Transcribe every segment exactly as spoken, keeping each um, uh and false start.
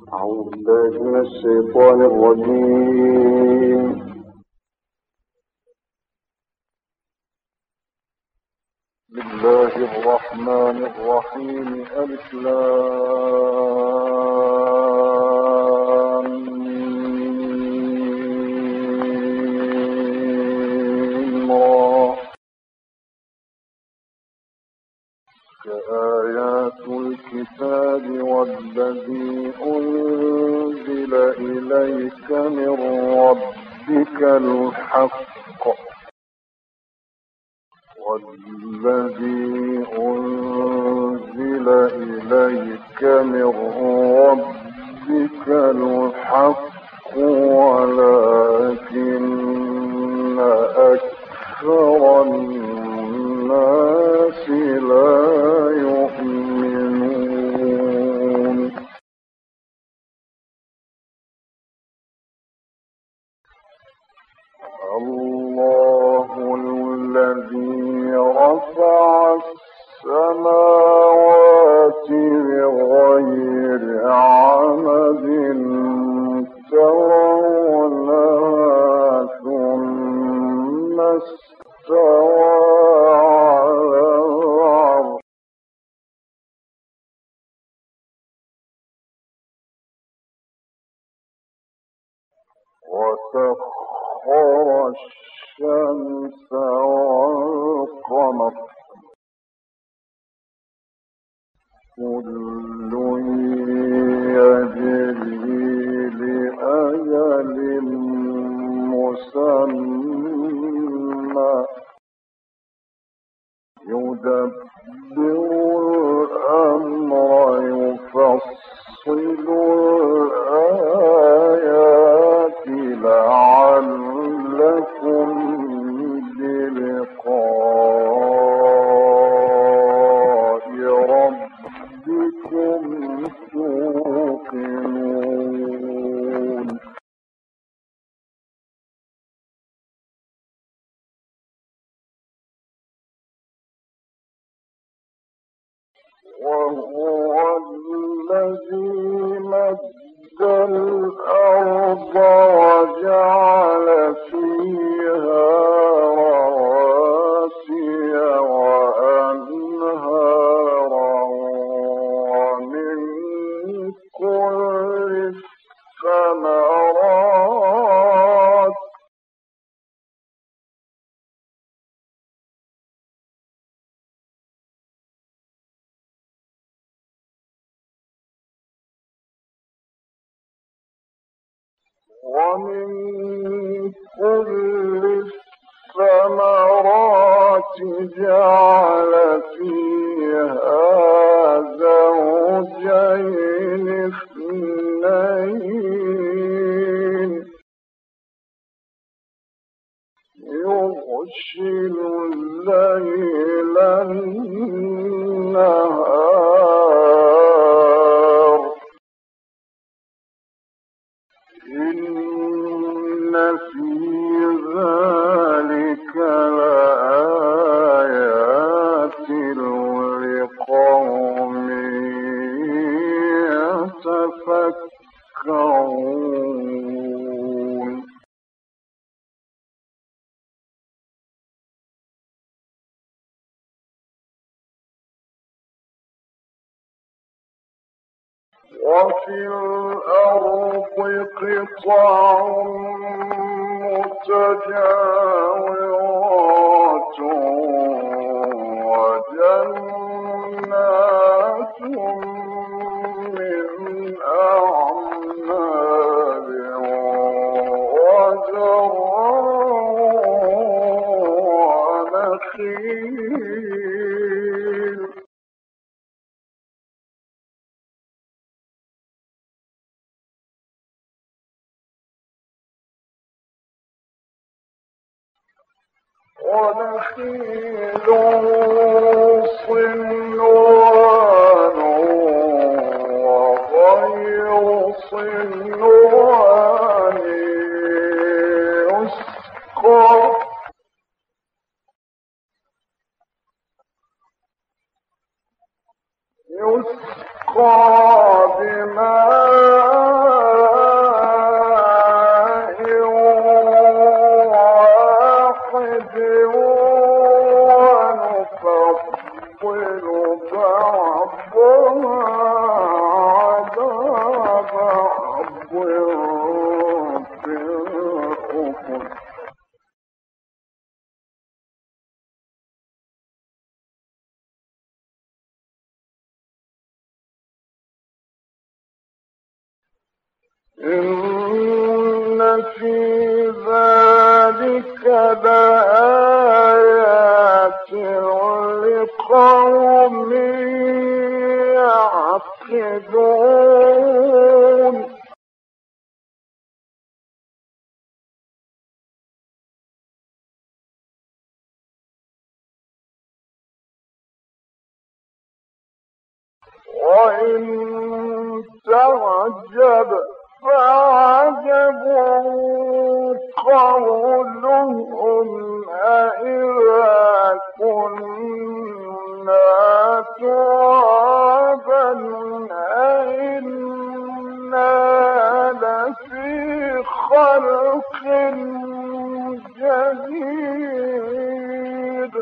أعوذ بالله من الشيطان الرجيم. بسم الله الرحمن الرحيم. ألف لام ميم را. كآيات الكتاب والذي أنزل إليك من ربك الحق والذي أنزل إليك من ربك الحق ولكن أكثر الناس لا يؤمنون. الله الذي رفع السماوات بغير عمد ترونها ثم استوى على العرش وسخر الشمس والقمر كل يجري لأجل مسمى يدبر الأمر يفصل الآيات لعلكم بلقاء ربكم توقنون. وهو الذي مد الأرض وجعل فيها رواسي وأنهارا ومن كل الثمرات ومن كل الثمرات جعل فيها زوجين اثنين يغشي الليل النهار إن في ذلك لآيات لقوم يتفكرون. وفي الأرض قطع متجاورات وجنات من أعناب وزرع ونخيل ونخيل صنوان وغير صنوان يسقى يسقى بماء إن في ذلك لآيات لقوم يعقلون وإن تعجب فعجب قولهم أإذا كنا ترابا أإنا لفي خلق جديد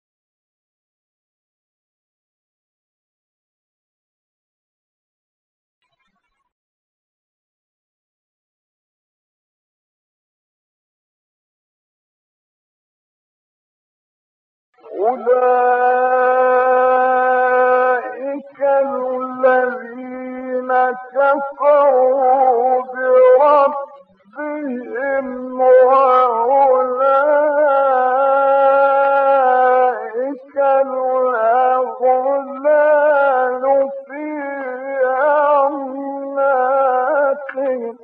أولئك الذين كفروا بربهم وأولئك الأغلال في أعناقهم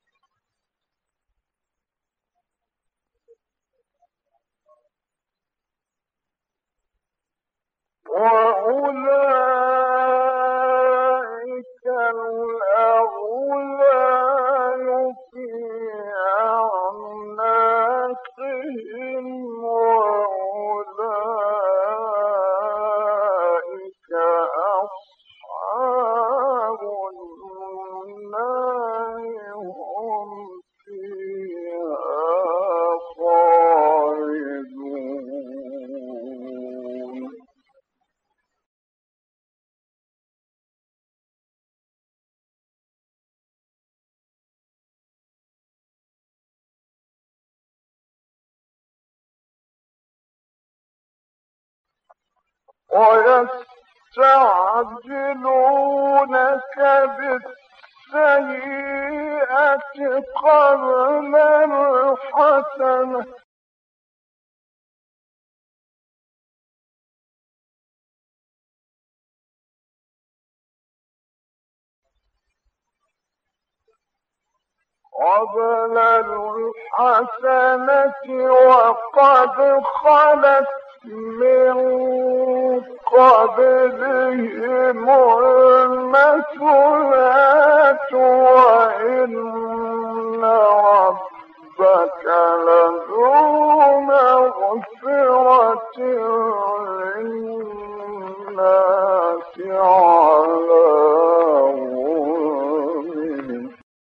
وأولئك الأغلال في أعناقهم وأولئك أصحاب النار هم فيها خالدون ويستعجلونك بالسيئة قبل الحسنة قبل الحسنة وقد خلت من قبلهم المثلات وإن ربك لذو مغفرة للناس على ظلمهم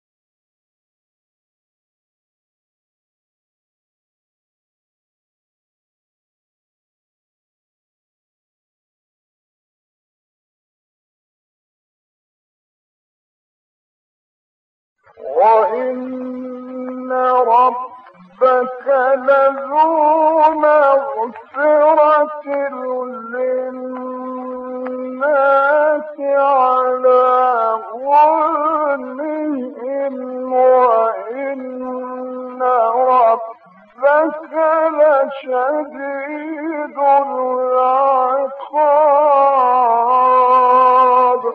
وإن ربك لذو مغفرة للناس على ظلمهم وإن ربك لشديد العقاب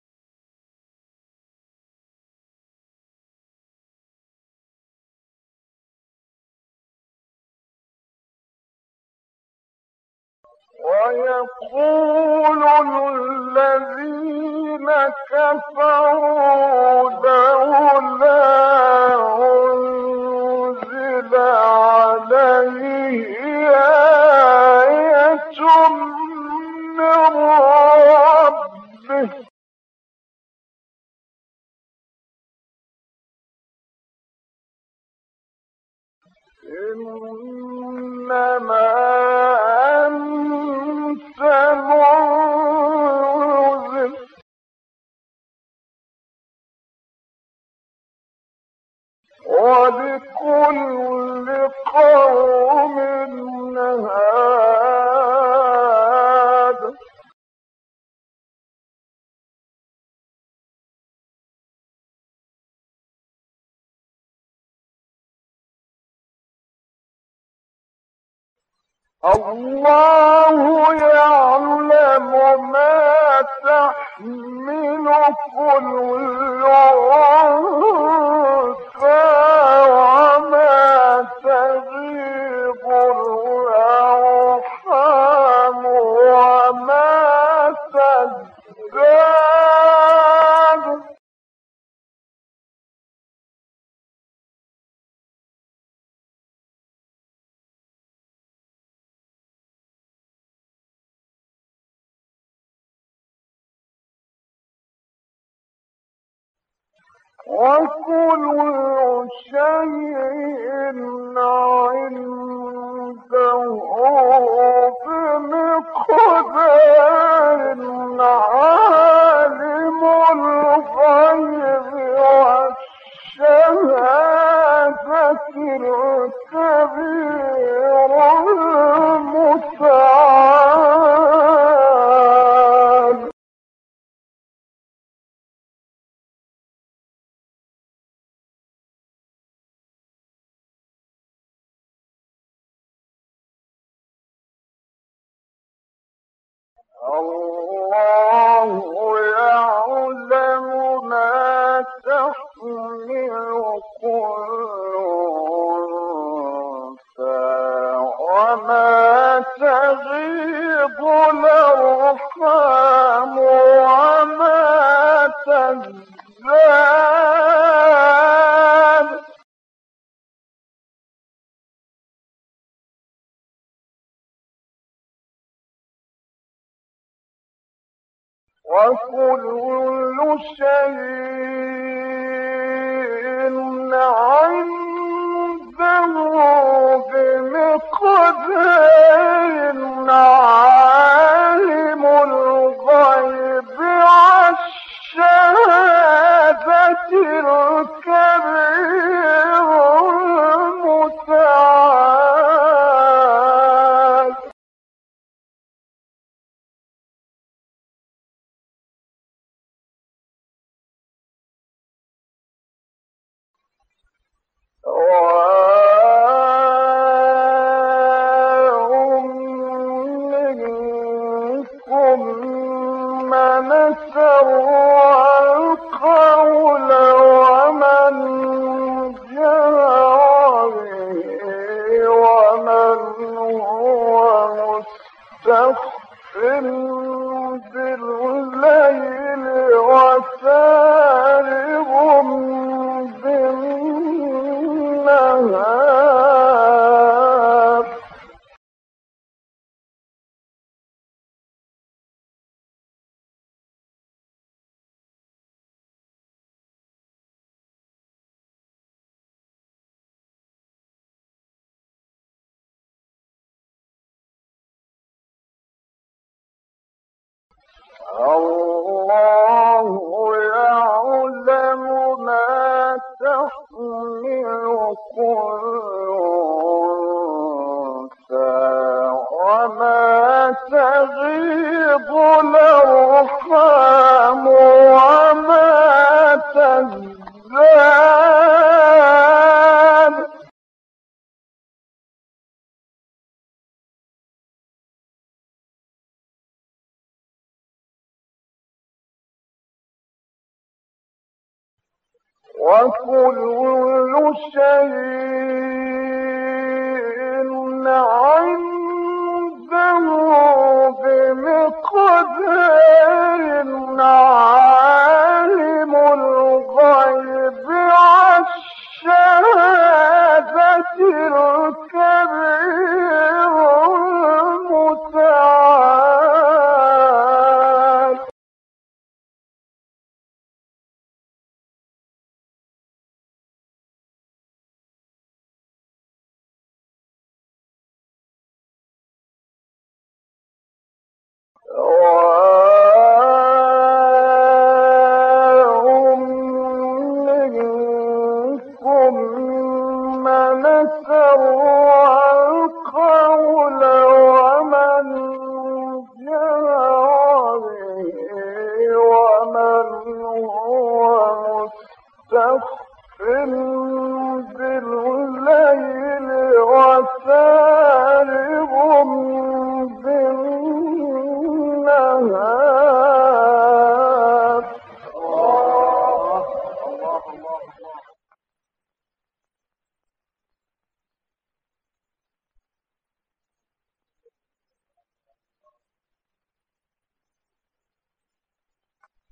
ويقول الذين كفروا لولا أنزل عليه آية من ربه إنما أنت منذر ولكل قوم هاد الله يعلم ما تحمل كل أنثى وما تغيض الأرحام وما تزداد وكل شيء عنده بمقدار عالم الغيب والشهادة الكبير المتعال الله يعلم ما تحمل كل أنثى وما تغيض الأرحام وما تزداد وكل شيء عنده بمقدار عالم الغيب والشهادة الكبير المتعال منكم من سر القول ومن جهر به ومن هو مستخف بالليل وسارب بالنهار الله يعلم ما تحمل كل أنثى وما تغيض الأرحام وما تزداد وكل شيء عنده بمقدار عالم الغيب والشهادة الكبير المتعال منكم من سر القول ومن جهر به ومن هو مستخف بالليل وسارب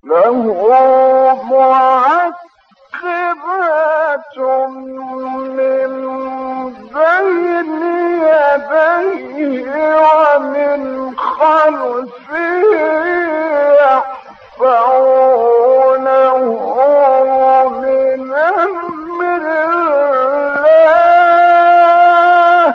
له معقبات من بين يديه ومن خلفه يحفظونه من أمر الله.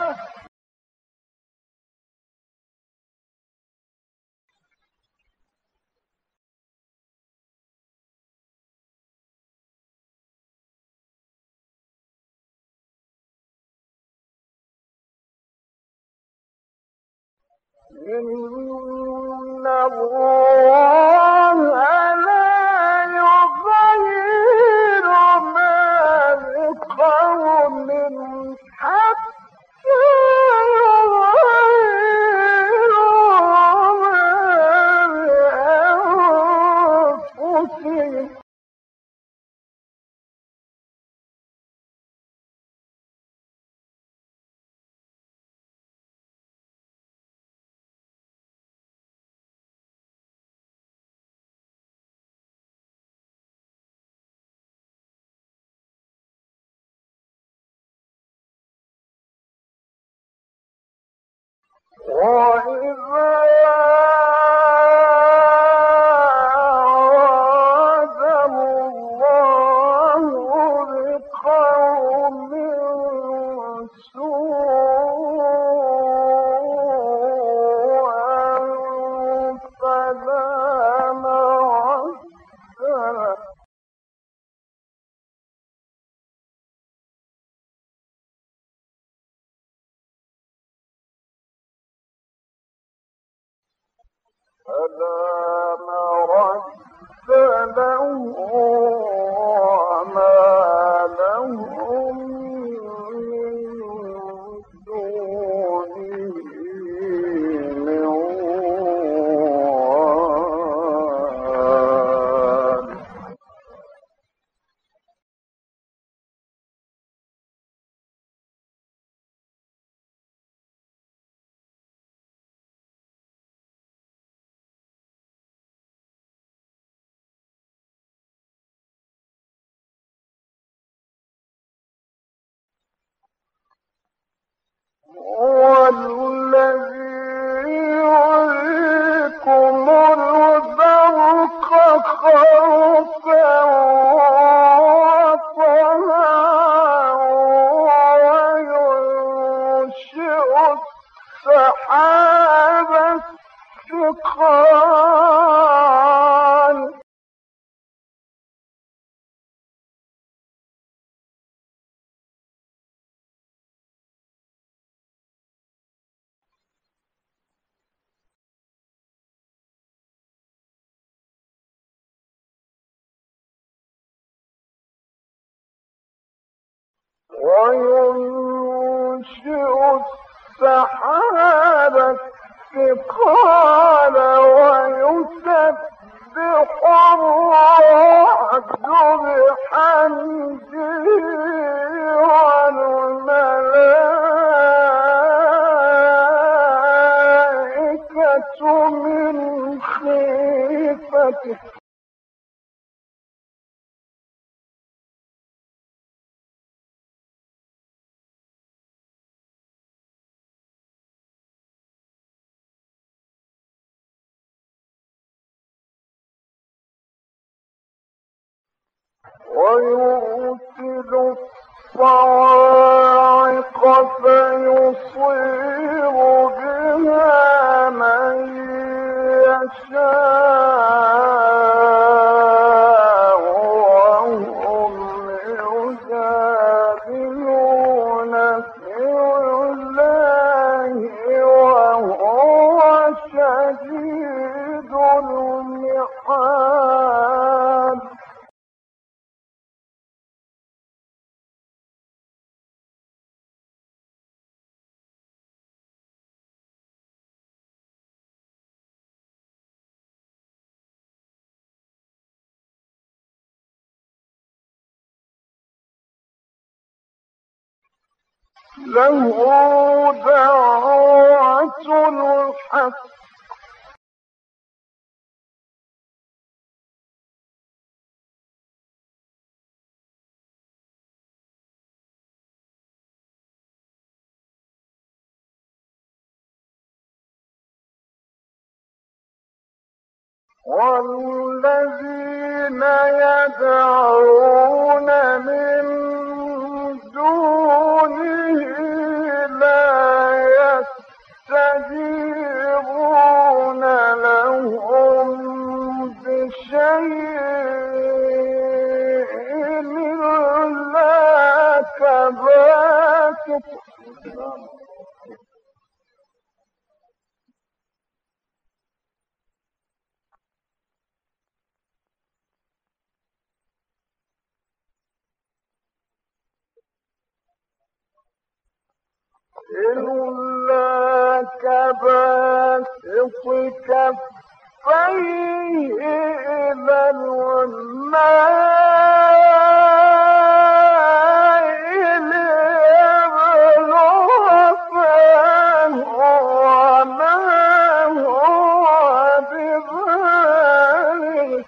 إن الله لا يغير ما بقوم حتى يغيروا ما بأنفسهم. وإذا أراد الله بقوم سوءا فلا مرد له. فلا مرد له وما لهم من دونه من وال. هو الذي يريكم البرق خوفا وطمعا وينشئ السحاب الثقال. وينشئ السحاب الثقال ويسبح الرعد بحمده والملائكة من خيفته. ويرسل الصواعق فيصيب بها من يشاء وهم يجادلون في الله وهو شديد المحال. له دعوة الحق والذين يدعون من دونه لا يستجيبون لهم بشيء إلا كباسط إلا كباسط كفيه إلى الماء ليبلغ فاه وما هو ببالغ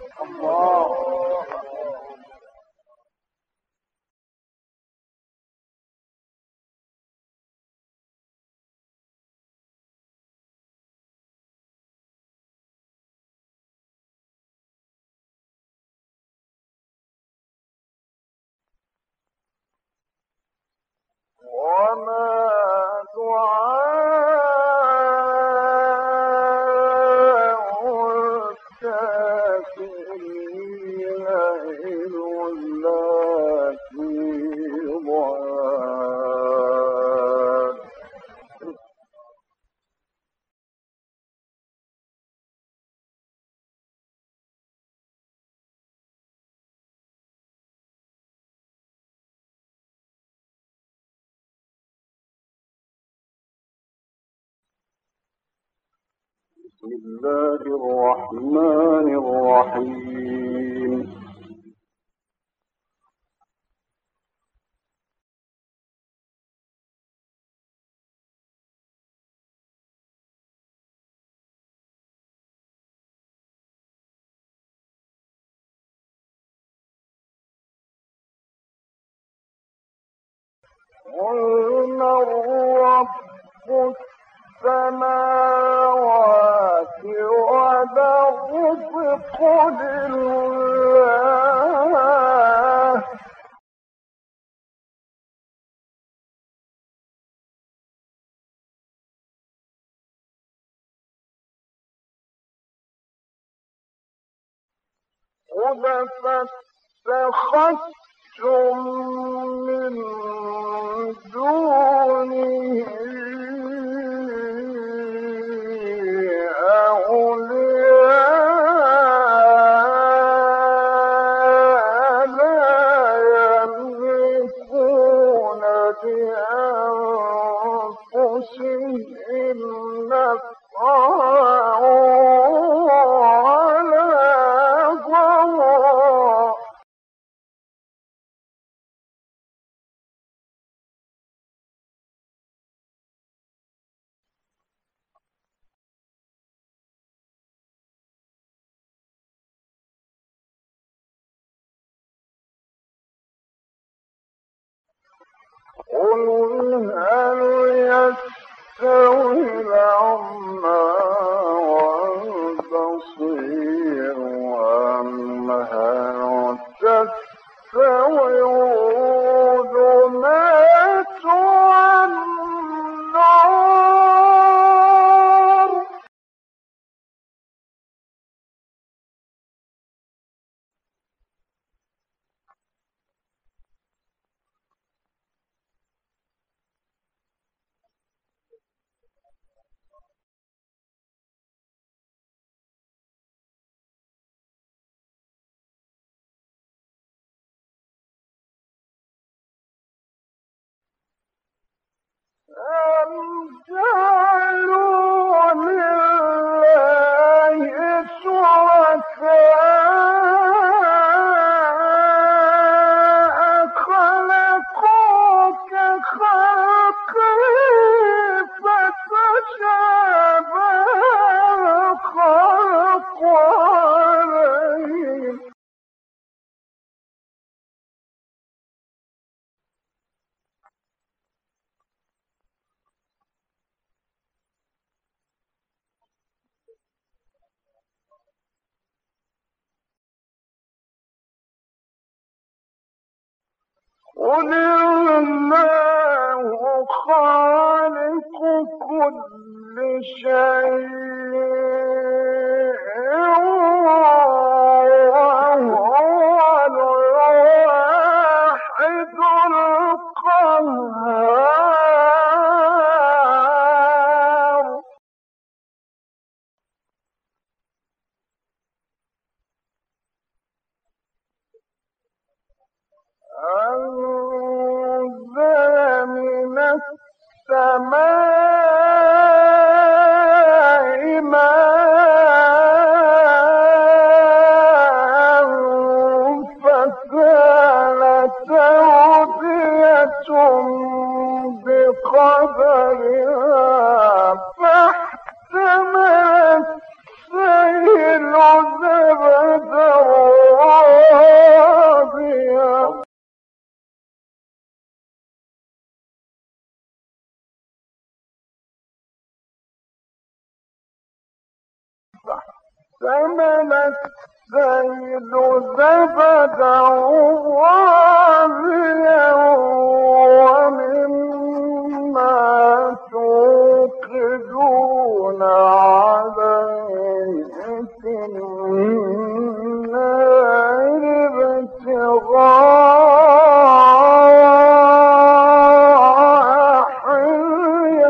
وما دعاء الكافرين إلا في ضلال بسم الله الرحمن الرحيم قل من رب السماوات والأرض قل الله قل فاتخذتم من دونه أولياء لا يملكون لأنفسهم نفعا ولا ضرا قل هل يستوي الأعمى والبصير أم هل تستوي الظلمات والنور قل الله خالق كل شيء وهو الواحد القهار. أنزل من السماء ماء فسالت أودية بقدرها فاحتمل السيل زبدا رابيا فاحتمل السيل زبدا رابيا ومما توقدون عليه في النار ابتغاء حلية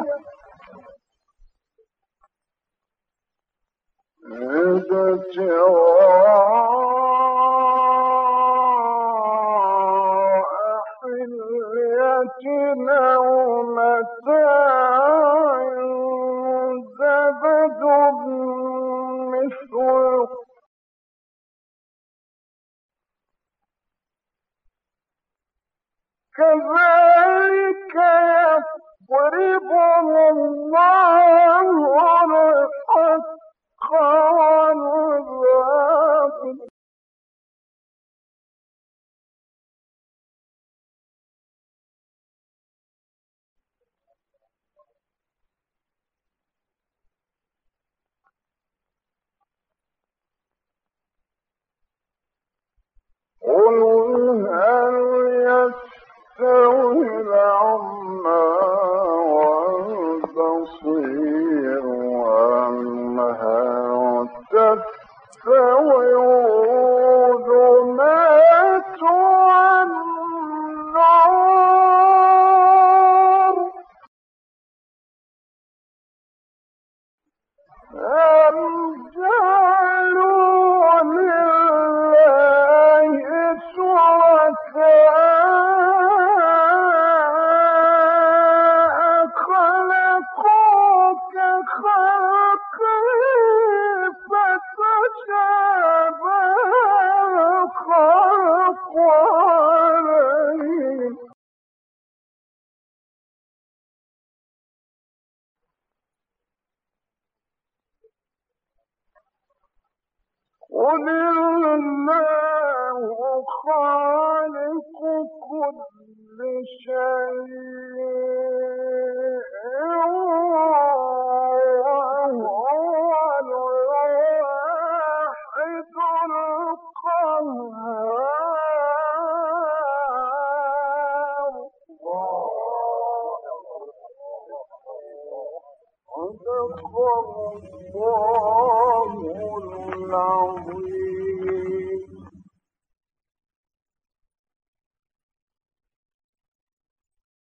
أو متاع زبد مثله كذلك يضرب الله الحق والباطل قل هل يستوي الأعمى والبصير أم هل تستوي الظلمات والنور أم جعلوا لله شركاء خلقوا كخلقه فتشابه الخلق عليهم قل الله خالق كل شيء وهو الواحد القهار. صدق الله